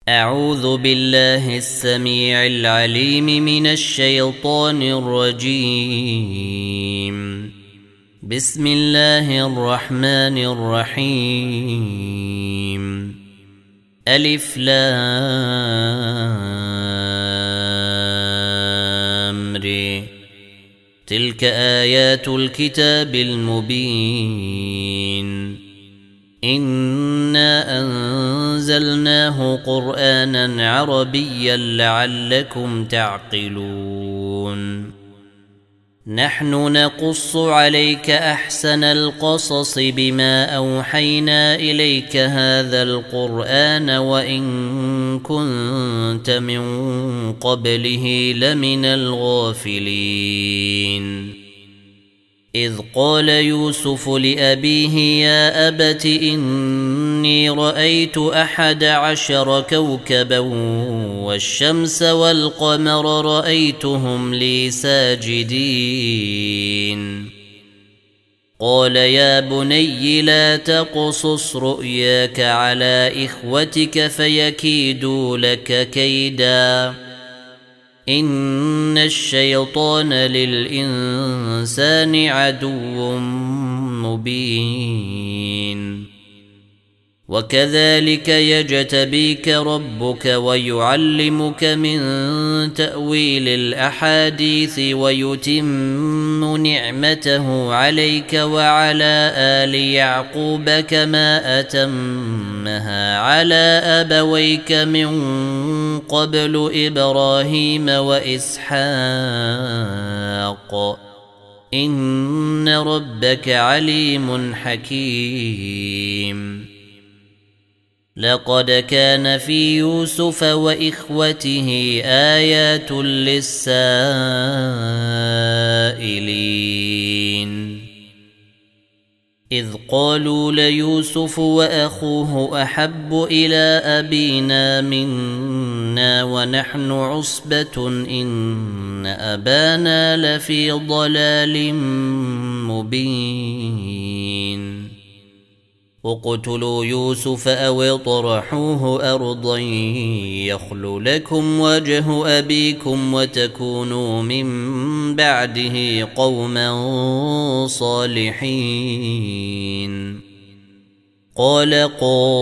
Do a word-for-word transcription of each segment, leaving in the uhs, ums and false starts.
أعوذ بالله السميع العليم من الشيطان الرجيم. بسم الله الرحمن الرحيم. ألف لام ر. تلك آيات الكتاب المبين. إنا أنزلناه قرآنا عربيا لعلكم تعقلون. نحن نقص عليك أحسن القصص بما أوحينا إليك هذا القرآن وإن كنت من قبله لمن الغافلين. إذ قال يوسف لأبيه يا أبت إني رأيت أحد عشر كوكبا والشمس والقمر رأيتهم لي ساجدين. قال يا بني لا تقصص رؤياك على إخوتك فيكيدوا لك كيدا إن الشيطان للإنسان عدو مبين. وكذلك يجتبيك ربك ويعلمك من تأويل الأحاديث ويتم نعمته عليك وعلى آل يعقوب كما أتمها على أبويك من قبل إبراهيم وإسحاق إن ربك عليم حكيم. لقد كان في يوسف وإخوته آيات للسائلين إذ قالوا ليوسف وأخوه أحب إلى أبينا منا ونحن عصبة إن أبانا لفي ضلال مبين. اقتلوا يوسف أو اطرحوه أرضا يخل لكم وجه أبيكم وتكونوا من بعده قوما صالحين. قال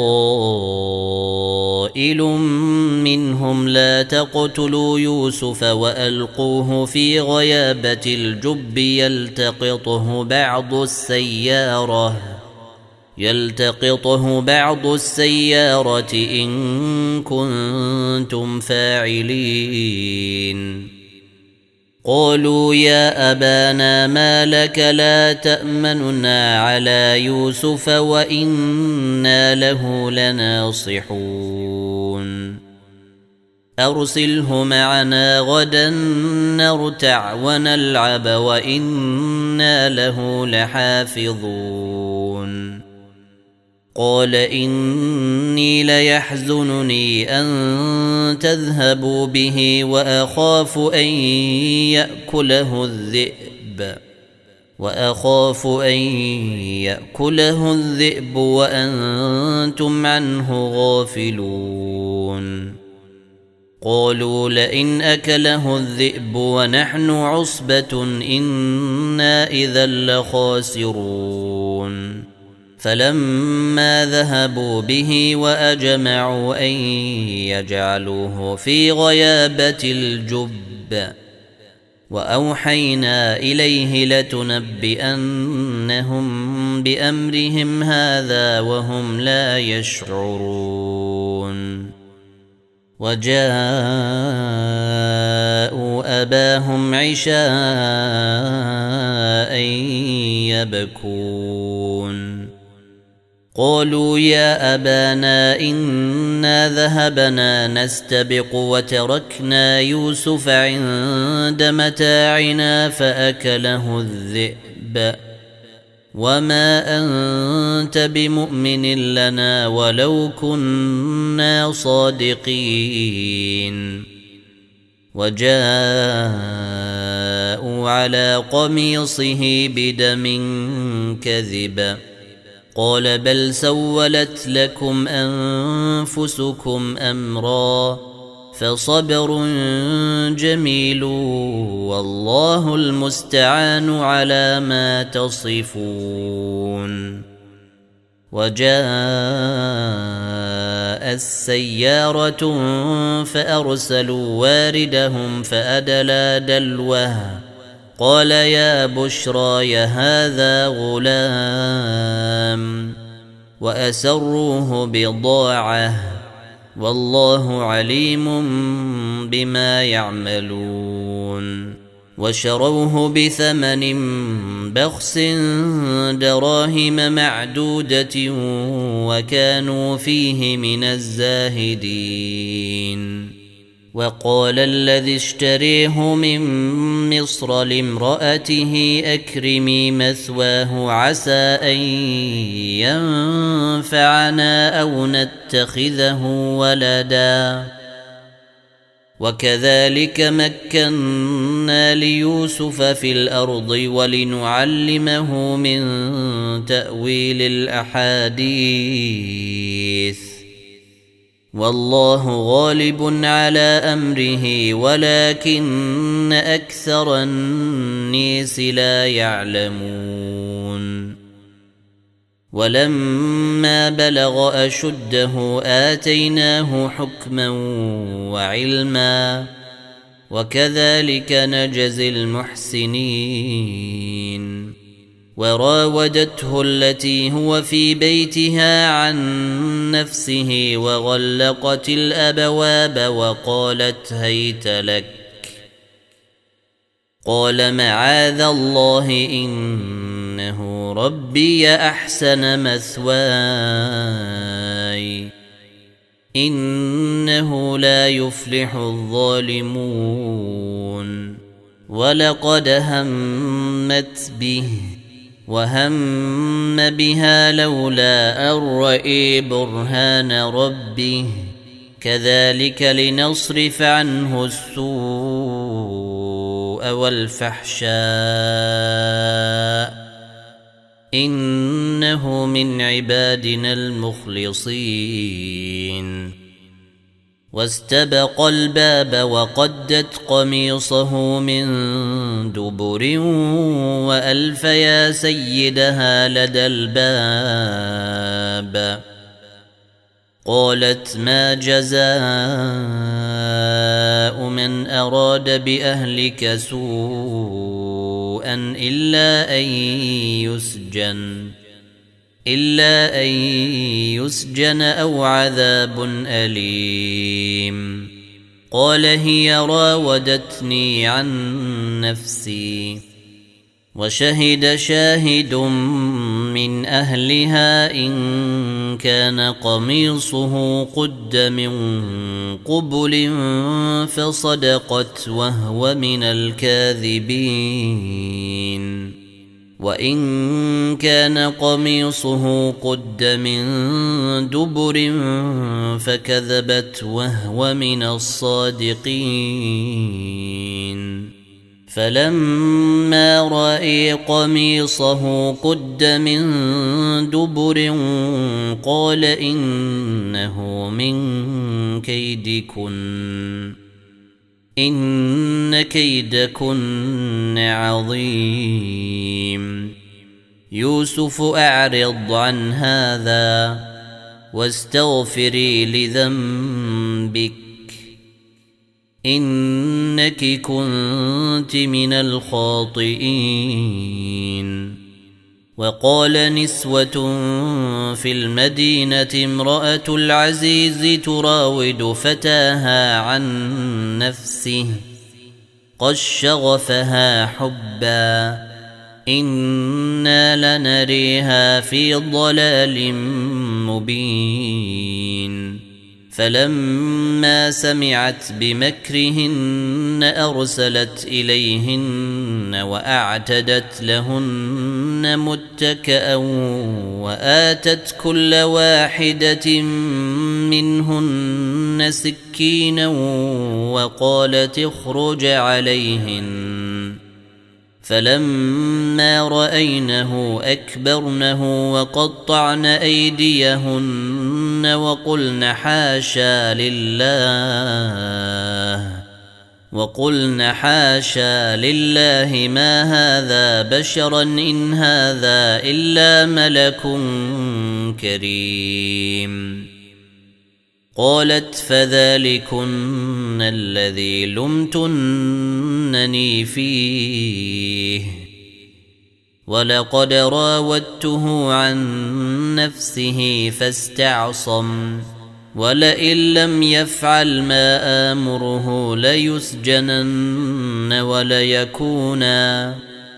قائل منهم لا تقتلوا يوسف وألقوه في غيابة الجب يلتقطه بعض السيارة يلتقطه بعض السيارة إن كنتم فاعلين. قالوا يا أبانا ما لك لا تأمننا على يوسف وإنا له لناصحون. أرسله معنا غدا نرتع ونلعب وإنا له لحافظون. قال إني ليحزنني أن تذهبوا به وأخاف أن يأكله الذئب وأخاف أن يأكله الذئب وأنتم عنه غافلون. قالوا لئن أكله الذئب ونحن عصبة إنا إذا لخاسرون. فلما ذهبوا به وأجمعوا أن يجعلوه في غيابة الجب وأوحينا إليه لتنبئنهم بأمرهم هذا وهم لا يشعرون. وجاءوا أباهم عشاء يبكون. قالوا يا أبانا إنا ذهبنا نستبق وتركنا يوسف عند متاعنا فأكله الذئب وما أنت بمؤمن لنا ولو كنا صادقين. وجاءوا على قميصه بدم كذب قال بل سولت لكم أنفسكم أمرا فصبر جميل والله المستعان على ما تصفون. وجاء السيارة فأرسلوا واردهم فأدلى دلوه قال يا بشرى هذا غلام وأسروه بضاعة والله عليم بما يعملون. وشروه بثمن بخس دراهم معدودة وكانوا فيه من الزاهدين. وقال الذي اشتريه من مصر لامرأته أكرمي مثواه عسى أن ينفعنا أو نتخذه ولدا وكذلك مكنا ليوسف في الأرض ولنعلمه من تأويل الأحاديث والله غالب على أمره ولكن أكثر الناس لا يعلمون. ولما بلغ أشده آتيناه حكما وعلما وكذلك نجزي المحسنين. وراودته التي هو في بيتها عن نفسه وغلقت الأبواب وقالت هيت لك قال معاذ الله إنه ربي أحسن مثواي إنه لا يفلح الظالمون. ولقد همت به وهم بها لولا أن رأى برهان ربه كذلك لنصرف عنه السوء والفحشاء إنه من عبادنا المخلصين. واستبق الباب وقدت قميصه من دبر وألف يا سيدها لدى الباب قالت ما جزاء من أراد بأهلك سوءا إلا أن يسجن إلا أن يسجن أو عذاب أليم. قال هي راودتني عن نفسي وشهد شاهد من أهلها إن كان قميصه قد من قبل فصدقت وهو من الكاذبين وإن كان قميصه قد من دبر فكذبت وهو من الصادقين. فلما رأى قميصه قد من دبر قال إنه من كيدكن إن كيدكن عظيم. يوسف أعرض عن هذا واستغفري لذنبك إنك كنت من الخاطئين. وقال نسوة في المدينة امرأة العزيز تراود فتاها عن نفسه قد شغفها حبا إنا لنريها في ضلال مبين. فلما سمعت بمكرهن أرسلت إليهن وأعتدت لهن متكأ وآتت كل واحدة منهن سكينا وقالت اخرج عليهن فلما رأينه أكبرنه وقطعن أيديهن وقلن حاشا لله وقلن حاشا لله ما هذا بشرا إن هذا إلا ملك كريم. قالت فذلكن الذي لمتنني فيه ولقد راودته عن نفسه فاستعصم ولئن لم يفعل ما آمره ليسجنن وليكونا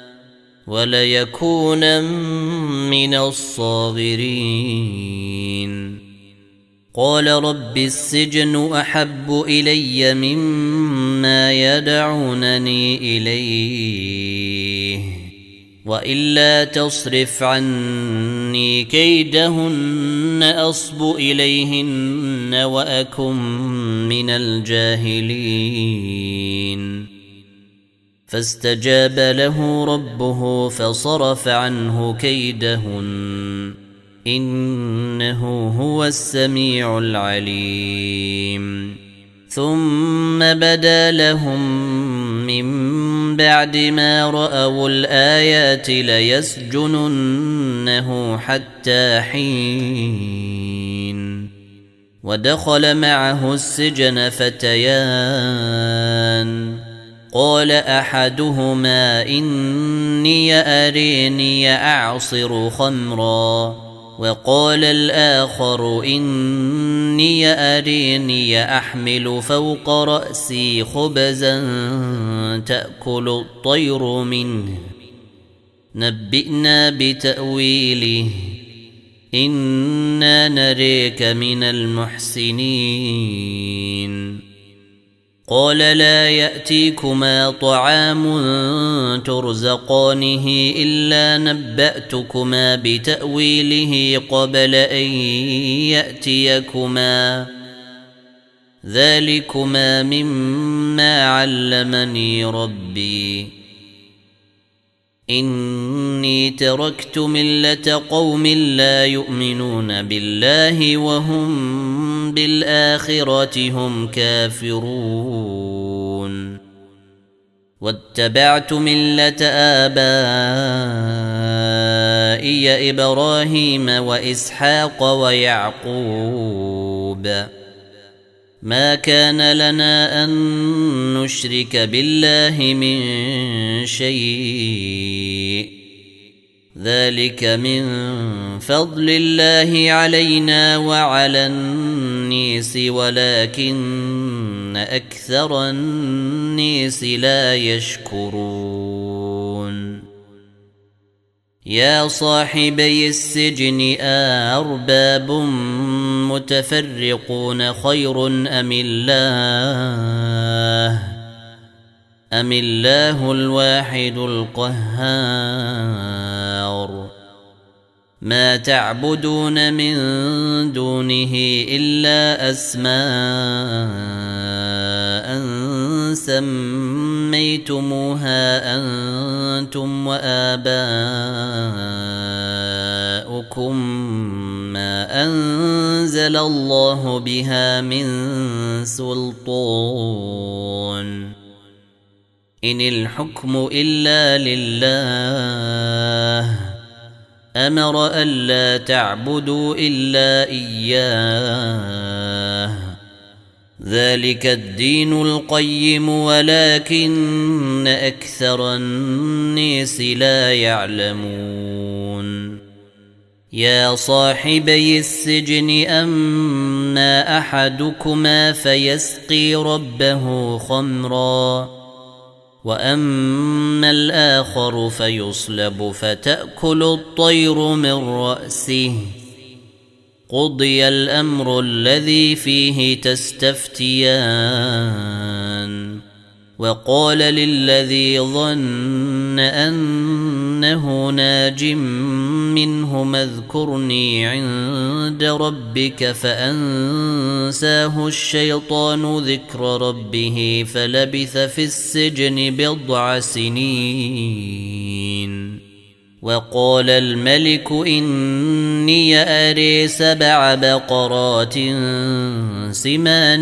وليكونا من الصاغرين. قال رب السجن أحب إلي مما يدعونني إليه وإلا تصرف عني كيدهن أصب إليهن وأكن من الجاهلين. فاستجاب له ربه فصرف عنه كيدهن إنه هو السميع العليم. ثم بدا لهم من بعد ما رأوا الآيات ليسجننه حتى حين. ودخل معه السجن فتيان قال أحدهما إني أريني أعصر خمرا وقال الآخر إني أريني أحمل فوق رأسي خبزا تأكل الطير منه نبئنا بتأويله إنا نريك من المحسنين. قال لا يأتيكما طعام ترزقانه إلا نبأتكما بتأويله قبل أن يأتيكما ذلكما مما علمني ربي إني تركت ملة قوم لا يؤمنون بالله وهم بالآخرة هم كافرون واتبعت ملة آبائي إبراهيم وإسحاق ويعقوب ما كان لنا أن نشرك بالله من شيء ذلك من فضل الله علينا وعلى الناس ولكن أكثر الناس لا يشكرون. يا صاحبي السجن أأرباب متفرقون خير أم الله أم الله الواحد القهار. ما تعبدون من دونه إلا أسماء سميتموها أنتم وآباؤكم ما أنزل الله بها من سلطان إن الحكم إلا لله أمر ألا تعبدوا إلا إياه ذلك الدين القيم ولكن أكثر الناس لا يعلمون. يا صاحبي السجن أما أحدكما فيسقي ربه خمرا وأما الآخر فيصلب فتأكل الطير من رأسه قضي الأمر الذي فيه تستفتيان وقال للذي ظن أنه ناج منهم اذكرني عند ربك فأنساه الشيطان ذكر ربه فلبث في السجن بضع سنين. وقال الملك إني أري سبع بقرات سمان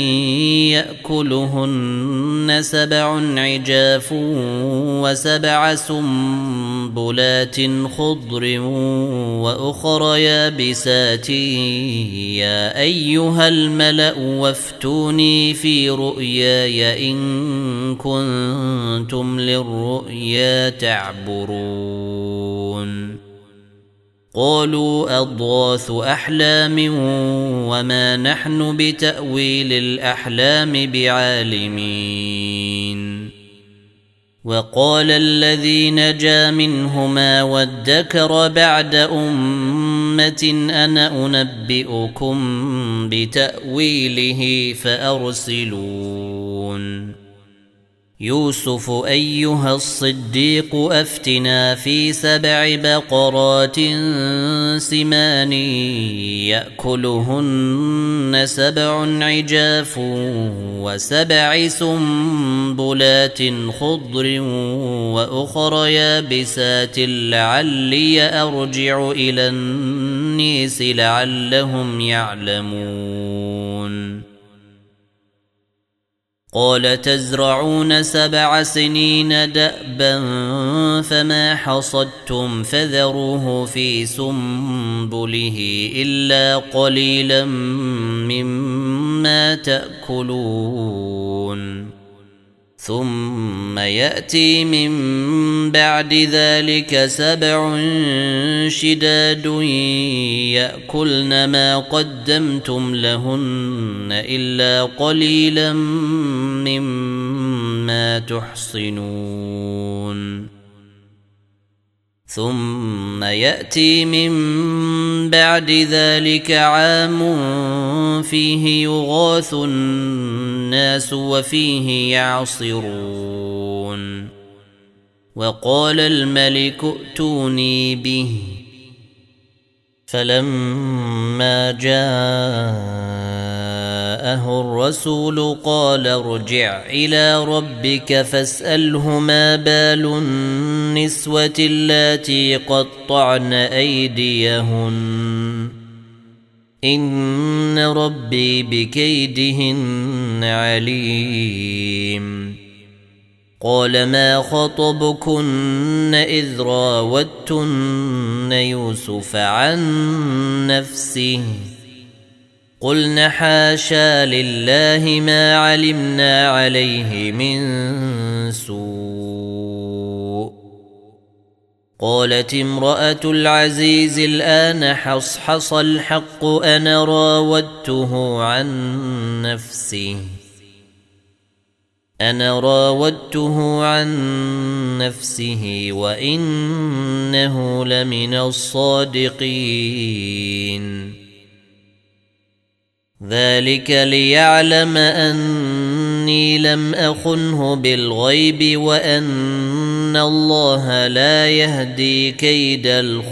يأكلهن سبع عجاف وسبع سنبلات خضر وأخر يابسات يا أيها الملأ وافتوني في رؤياي إن كنتم للرؤيا تعبرون. قالوا أضغاث أحلام وما نحن بتأويل الأحلام بعالمين. وقال الذي نجا منهما وادكر بعد أمة أنا أنبئكم بتأويله فأرسلون. يوسف أيها الصديق أفتنا في سبع بقرات سمان يأكلهن سبع عجاف وسبع سنبلات خضر وأخر يابسات لعلي أرجع إلى النيس لعلهم يعلمون. قال تزرعون سبع سنين دأبا فما حصدتم فذروه في سنبله إلا قليلا مما تأكلون. ثم يأتي من بعد ذلك سبع شداد يأكلن ما قدمتم لهن إلا قليلا مما تحصنون. ثم يأتي من بعد ذلك عام فيه يغاث الناس وفيه يعصرون. وقال الملك ائتوني به فلما جاءه الرسول قال ارجع إلى ربك فاسأله ما بال النسوة اللاتي قطعن أيديهن إن ربي بكيدهن عليم. قال ما خطبكن إذ راوتن يوسف عن نفسه قلن حاشا لله ما علمنا عليه من سوء. قالت امرأة العزيز الآن حصحص الحق أنا راودته عن نفسه أنا راودته عن نفسه وإنه لمن الصادقين. ذلك ليعلم أني لم أخنه بالغيب وأن الله لا يهدي كيد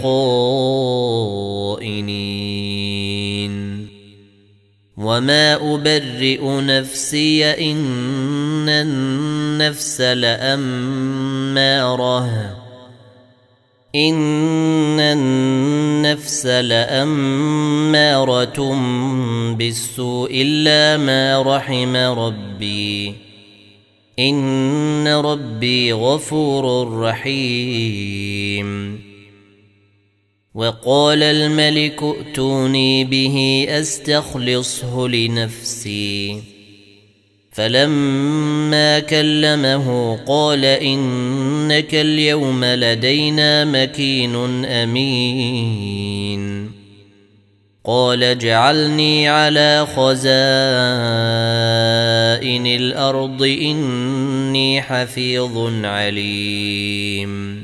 الخائنين. وما أبرئ نفسي إن النفس لأمارة إن النفس لأمارة بالسوء إلا ما رحم ربي إن ربي غفور رحيم. وقال الملك ائتوني به أستخلصه لنفسي فلما كلمه قال إنك اليوم لدينا مكين أمين. قال اجعلني على خزائن الأرض إني حفيظ عليم.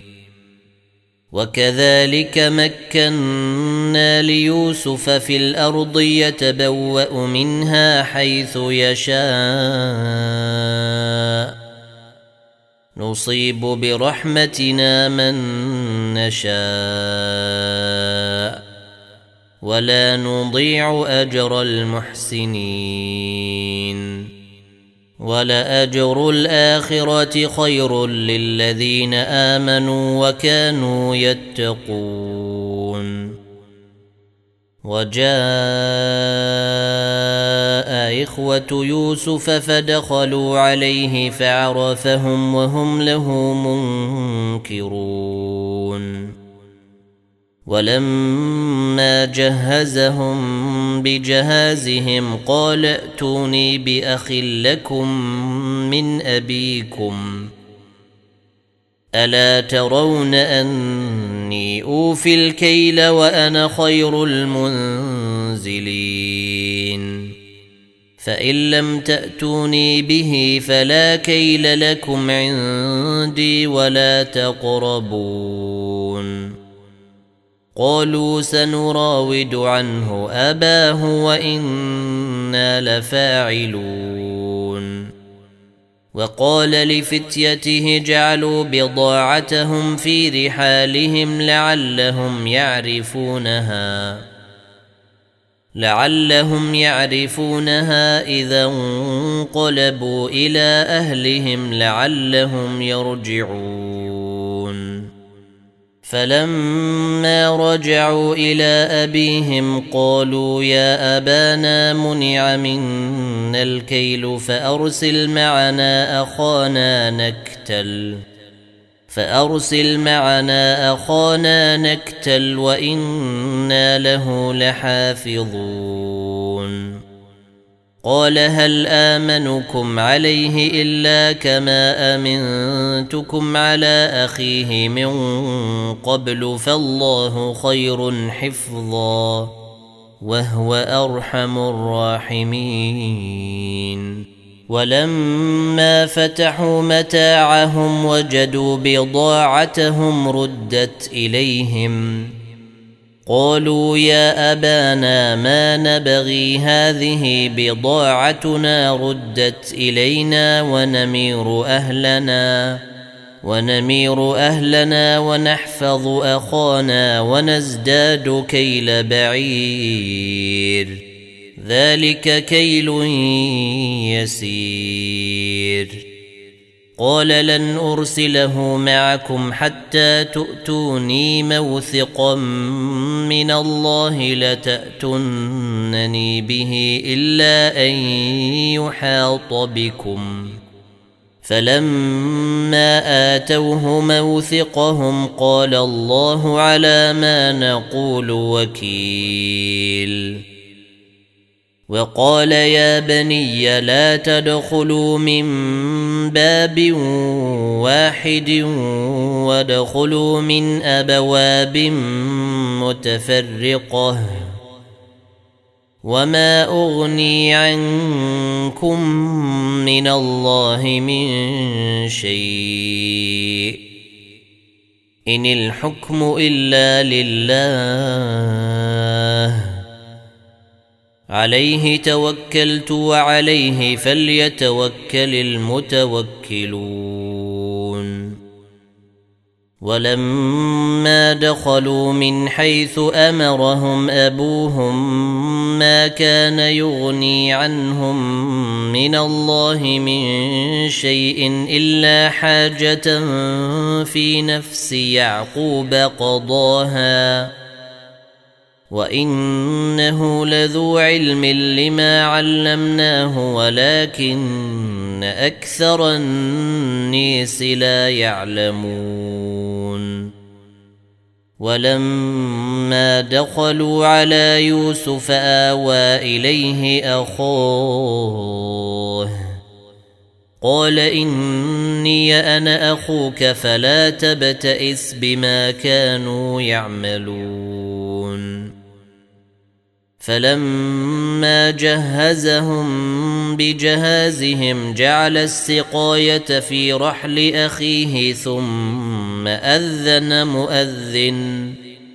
وكذلك مكنا ليوسف في الأرض يتبوأ منها حيث يشاء نصيب برحمتنا من نشاء ولا نضيع أجر المحسنين ولأجر الآخرة خير للذين آمنوا وكانوا يتقون. وجاء إخوة يوسف فدخلوا عليه فعرفهم وهم له منكرون. ولما جهزهم بجهازهم قال ائتوني بأخ لكم من أبيكم ألا ترون أني أوفي الكيل وأنا خير المنزلين فإن لم تأتوني به فلا كيل لكم عندي ولا تقربون. قالوا سنراود عنه أباه وإنا لفاعلون. وقال لفتيته جعلوا بضاعتهم في رحالهم لعلهم يعرفونها لعلهم يعرفونها إذا انقلبوا إلى أهلهم لعلهم يرجعون. فلما رجعوا إلى أبيهم قالوا يا أبانا منع منا الكيل فأرسل معنا أخانا نكتل فأرسل معنا أخانا نكتل وإنا له لحافظون. قال هل آمنكم عليه إلا كما أمنتكم على أخيه من قبل فالله خير حفظا وهو أرحم الراحمين. ولما فتحوا متاعهم وجدوا بضاعتهم ردت إليهم قالوا يا أبانا ما نبغي هذه بضاعتنا ردت إلينا ونمير أهلنا ونمير أهلنا ونحفظ أخانا ونزداد كيل بعير ذلك كيل يسير. قال لن أرسله معكم حتى تؤتوني موثقا من الله لتأتونني به إلا أن يحاط بكم. فلما آتوه موثقهم قال الله على ما نقول وكيل. وقال يا بني لا تدخلوا من باب واحد وادخلوا من أبواب متفرقة وما أغني عنكم من الله من شيء إن الحكم إلا لله عليه توكلت وعليه فليتوكل المتوكلون. ولما دخلوا من حيث أمرهم أبوهم ما كان يغني عنهم من الله من شيء إلا حاجة في نفس يعقوب قضاها وإنه لذو علم لما علمناه ولكن أكثر الناس لا يعلمون. ولما دخلوا على يوسف آوى إليه أخوه قال إني أنا أخوك فلا تبتئس بما كانوا يعملون. فلما جهزهم بجهازهم جعل السقاية في رحل أخيه ثم أذن مؤذن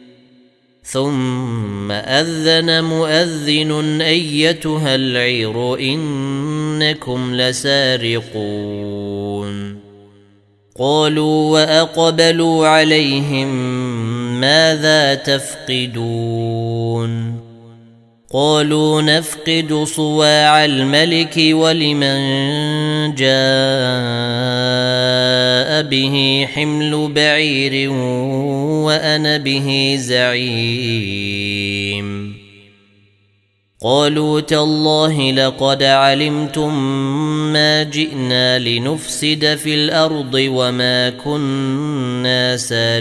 ثم أذن مؤذن أيتها العير إنكم لسارقون. قالوا وأقبلوا عليهم ماذا تفقدون قالوا نفقد صواع الملك ولمن جاء به حمل بعير وأنا به زعيم قالوا تالله لقد علمتم ما جئنا لنفسد في الأرض وما كنا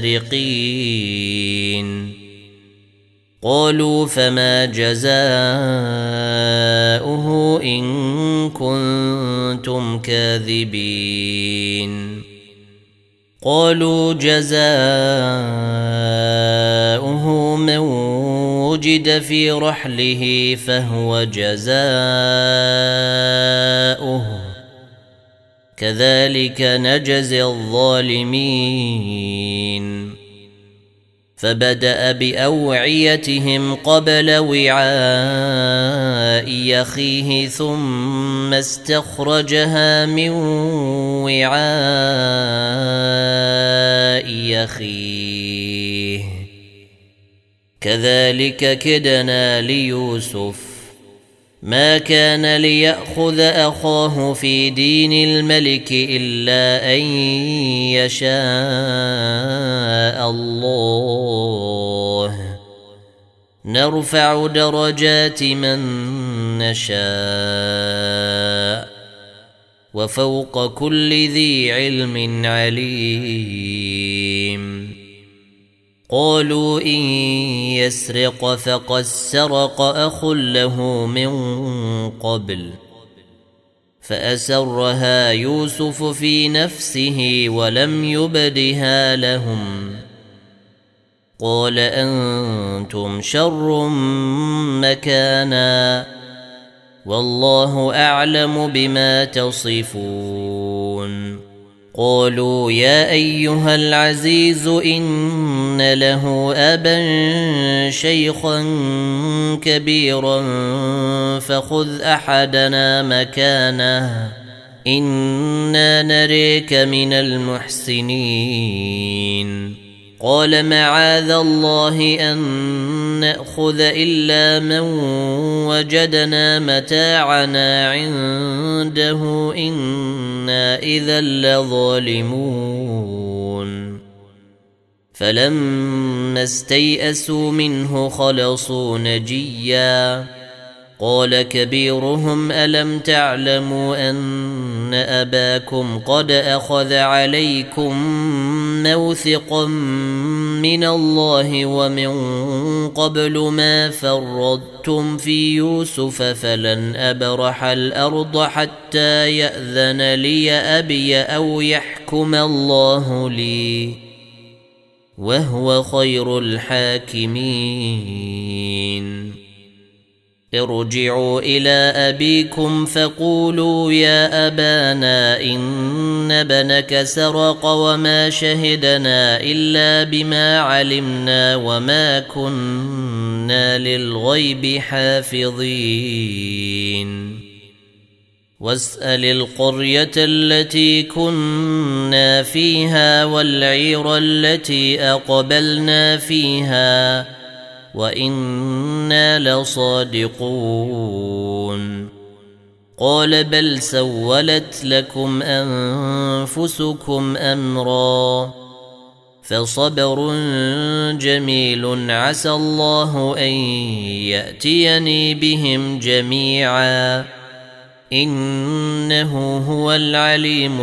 سارقين قالوا فما جزاؤه إن كنتم كاذبين قالوا جزاؤه من وجد في رحله فهو جزاؤه كذلك نجزي الظالمين فبدأ بأوعيتهم قبل وعاء أخيه ثم استخرجها من وعاء أخيه كذلك كدنا ليوسف ما كان ليأخذ أخاه في دين الملك إلا أن يشاء الله نرفع درجات من نشاء وفوق كل ذي علم عليم قالوا إن يسرق فقد سرق أخ له من قبل فأسرها يوسف في نفسه ولم يبدها لهم قال أنتم شر مكانا والله أعلم بما تصفون قالوا يا أيها العزيز إن له أبا شيخا كبيرا فخذ أحدنا مكانه إنا نريك من المحسنين قال معاذ الله أن نأخذ إلا من وجدنا متاعنا عنده إنا إذا لظالمون فلما استيئسوا منه خلصوا نجيا قال كبيرهم ألم تعلموا أن أباكم قد أخذ عليكم موثقا من الله ومن قبل ما فرطتم في يوسف فلن أبرح الأرض حتى يأذن لي أبي أو يحكم الله لي وهو خير الحاكمين ارجعوا إلى أبيكم فقولوا يا أبانا إن ابنك سرق وما شهدنا إلا بما علمنا وما كنا للغيب حافظين واسأل القرية التي كنا فيها والعير التي أقبلنا فيها وإنا لصادقون قال بل سولت لكم أنفسكم أمرا فصبر جميل عسى الله أن يأتيني بهم جميعا إنه هو العليم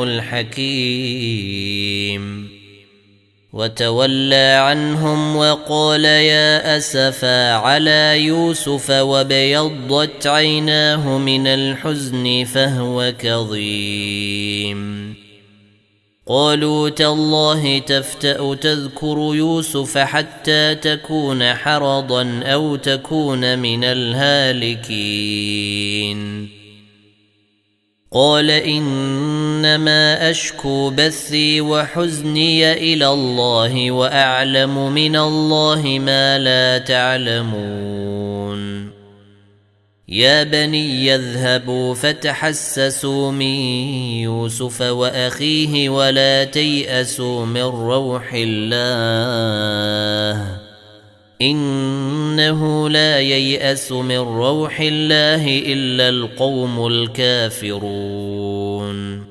الحكيم وتولى عنهم وقال يا أسفا على يوسف وابيضت عيناه من الحزن فهو كظيم قالوا تالله تفتأ تذكر يوسف حتى تكون حرضا أو تكون من الهالكين قال إنما أشكو بثي وحزني إلى الله وأعلم من الله ما لا تعلمون يا بني يذهبوا فتحسسوا من يوسف وأخيه ولا تيأسوا من روح الله إنه لا ييأس من روح الله إلا القوم الكافرون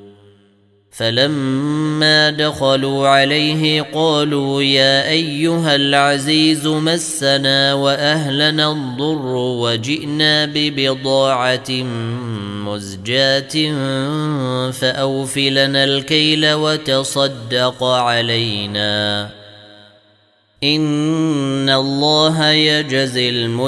فلما دخلوا عليه قالوا يا أيها العزيز مسنا وأهلنا الضر وجئنا ببضاعة مزجاة فأوف لنا الكيل وتصدق علينا إن الله يجزي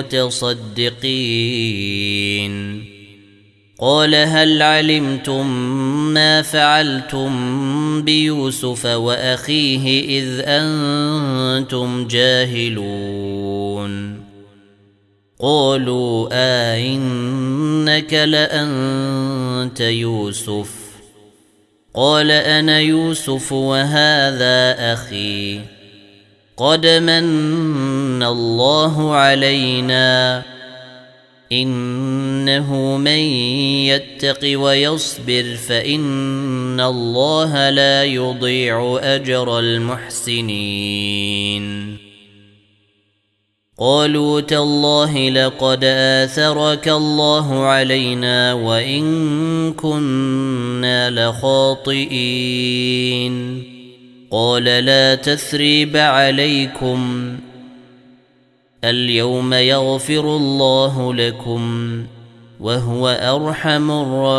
المتصدقين قال هل علمتم ما فعلتم بيوسف وأخيه إذ أنتم جاهلون قالوا آئنك لأنت يوسف قال أنا يوسف وهذا أخي قد من الله علينا إنه من يتق ويصبر فإن الله لا يضيع أجر المحسنين قالوا تالله لقد آثرك الله علينا وإن كنا لخاطئين قال لا تثريب عليكم اليوم يغفر الله لكم وهو أرحم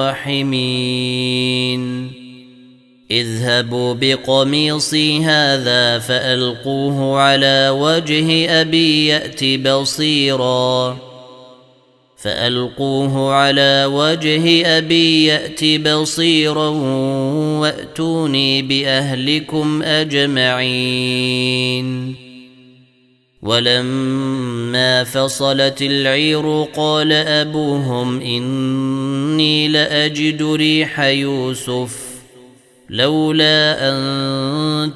الراحمين اذهبوا بقميصي هذا فألقوه على وجه أبي يأت بصيرا فألقوه على وجه أبي يأت بصيرا وأتوني بأهلكم أجمعين ولما فصلت العير قال أبوهم إني لأجد ريح يوسف لولا أن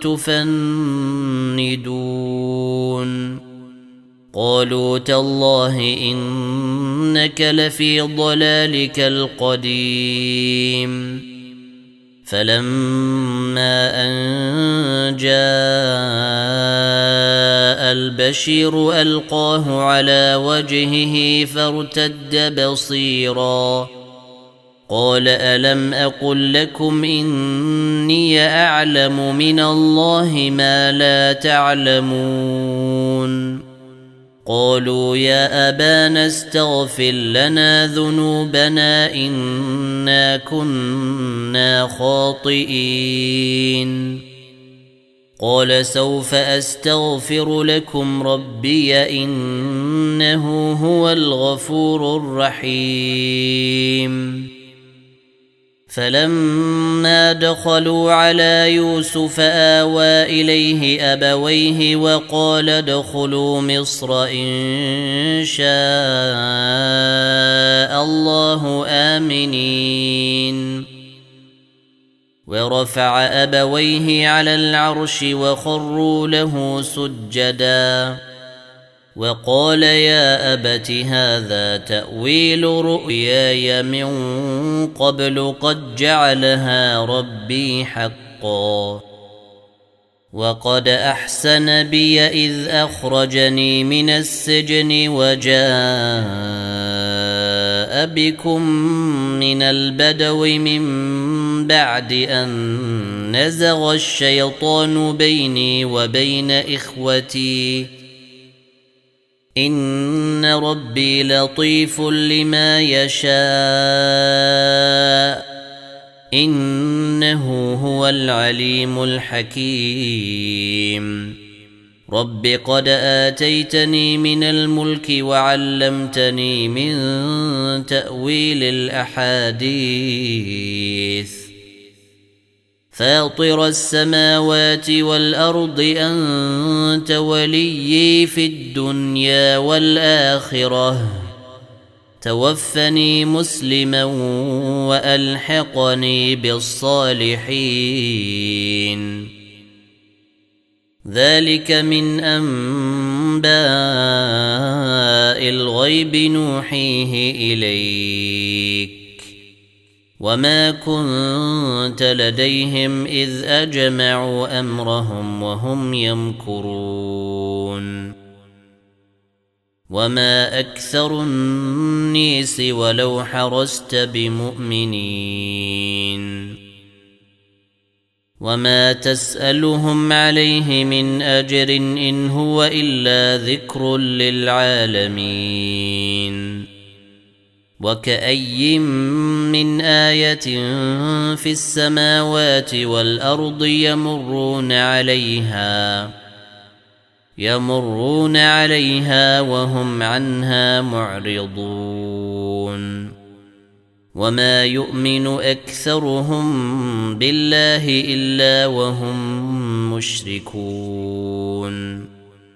تفندون قالوا تالله إنك لفي ضلالك القديم فلما أن جاء البشير ألقاه على وجهه فارتد بصيرا قال ألم أقل لكم إني أعلم من الله ما لا تعلمون قالوا يا أبانا استغفر لنا ذنوبنا إنا كنا خاطئين قال سوف أستغفر لكم ربي إنه هو الغفور الرحيم فلما دخلوا على يوسف آوى إليه أبويه وقال ادخلوا مصر إن شاء الله آمنين ورفع أبويه على العرش وخروا له سجدا وقال يا أبت هذا تأويل رؤياي من قبل قد جعلها ربي حقا وقد أحسن بي إذ أخرجني من السجن وجاء بكم من البدو من بعد أن نزغ الشيطان بيني وبين إخوتي إن ربي لطيف لما يشاء إنه هو العليم الحكيم رب قد آتيتني من الملك وعلمتني من تأويل الأحاديث فاطر السماوات والأرض أنت وليي في الدنيا والآخرة توفني مسلما وألحقني بالصالحين ذلك من أنباء أنباء الغيب نوحيه إليك وما كنت لديهم إذ أجمعوا أمرهم وهم يمكرون وما أكثر الناس ولو حرصت بمؤمنين وما تسألهم عليه من أجر إن هو إلا ذكر للعالمين وكأي من آية في السماوات والأرض يمرون عليها يمرون عليها وهم عنها معرضون وما يؤمن أكثرهم بالله إلا وهم مشركون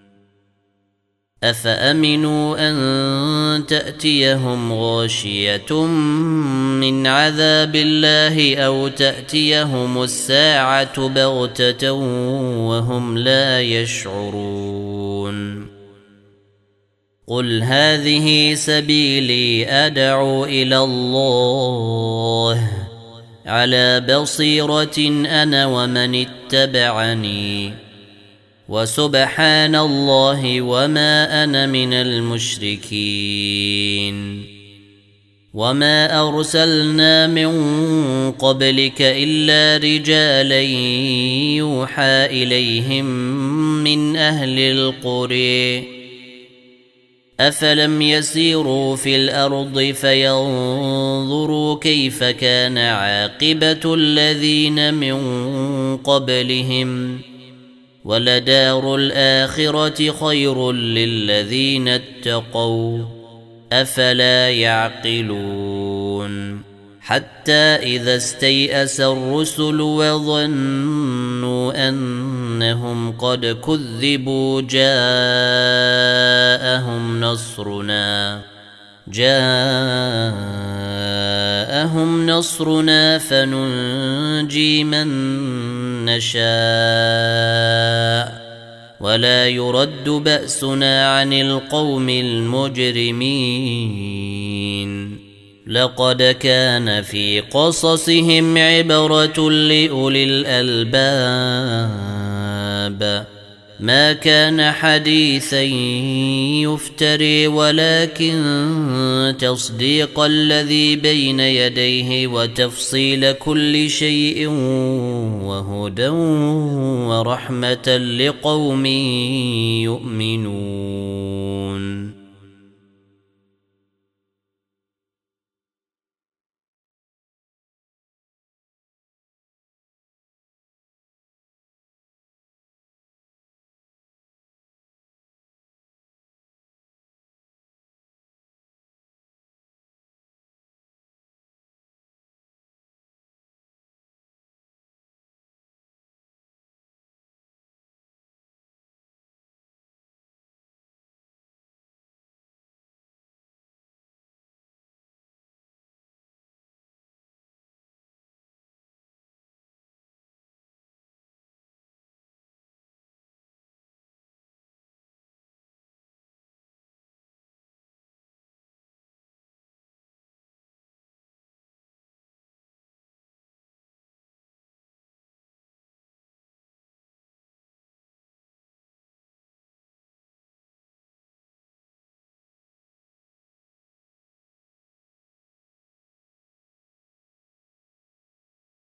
أفأمنوا أن تأتيهم غاشية من عذاب الله أو تأتيهم الساعة بغتة وهم لا يشعرون قل هذه سبيلي أدعو إلى الله على بصيرة أنا ومن اتبعني وسبحان الله وما أنا من المشركين وما أرسلنا من قبلك إلا رجالا يوحى إليهم من أهل القرى أفلم يسيروا في الأرض فينظروا كيف كان عاقبة الذين من قبلهم ولدار الآخرة خير للذين اتقوا أفلا يعقلون حتى إذا استيأس الرسل وظنوا أنهم قد كذبوا جاءهم نصرنا جاءهم نصرنا فننجي من نشاء ولا يرد بأسنا عن القوم المجرمين لقد كان في قصصهم عبرة لأولي الألباب ما كان حديثا يفتري ولكن تصديق الذي بين يديه وتفصيل كل شيء وهدى ورحمة لقوم يؤمنون